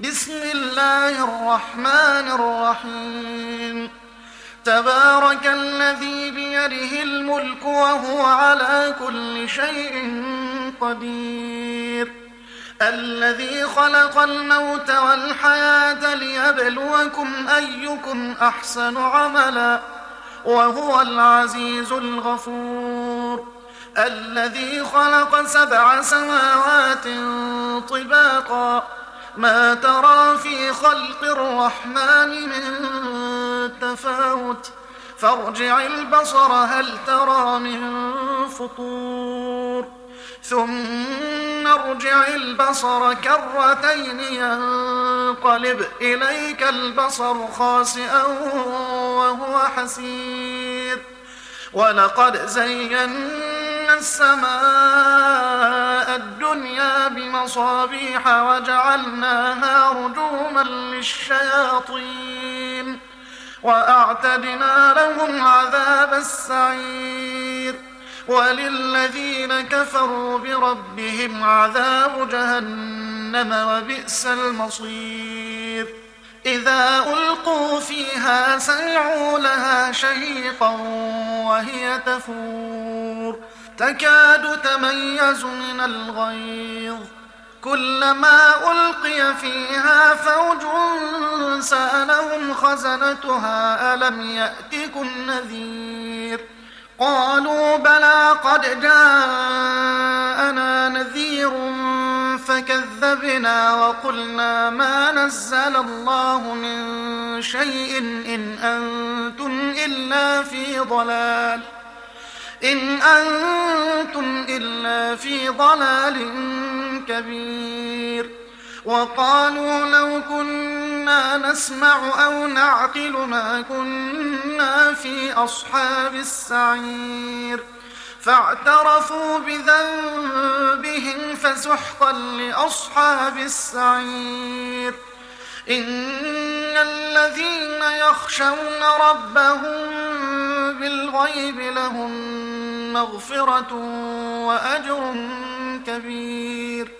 بسم الله الرحمن الرحيم. تبارك الذي بيده الملك وهو على كل شيء قدير. الذي خلق الموت والحياة ليبلوكم أيكم أحسن عملا وهو العزيز الغفور. الذي خلق 7 سماوات طباقا ما ترى في خلق الرحمن من تفاوت فارجع البصر هل ترى من فطور ثم ارجع البصر كرتين ينقلب إليك البصر خاسئا وهو حسير. ولقد زينا السماء الدنيا بمصابيح وجعلناها رجوما للشياطين وأعتدنا لهم عذاب السعير. وللذين كفروا بربهم عذاب جهنم وبئس المصير. إذا ألقوا فيها سمعوا لها شهيقا وهي تفور تكاد تميز من الغيظ كلما ألقي فيها فوج سألهم خزنتها ألم يأتكم نذير قالوا بلى قد جاءنا نذير فكذبنا وقلنا ما نزل الله من شيء إن أنتم إلا في ضلال كبير. وقالوا لو كنا نسمع أو نعقل ما كنا في أصحاب السعير فاعترفوا بذنبهم فسحقا لأصحاب السعير. إن الذين يخشون ربهم بالغيب لهم مغفرة وأجر كبير.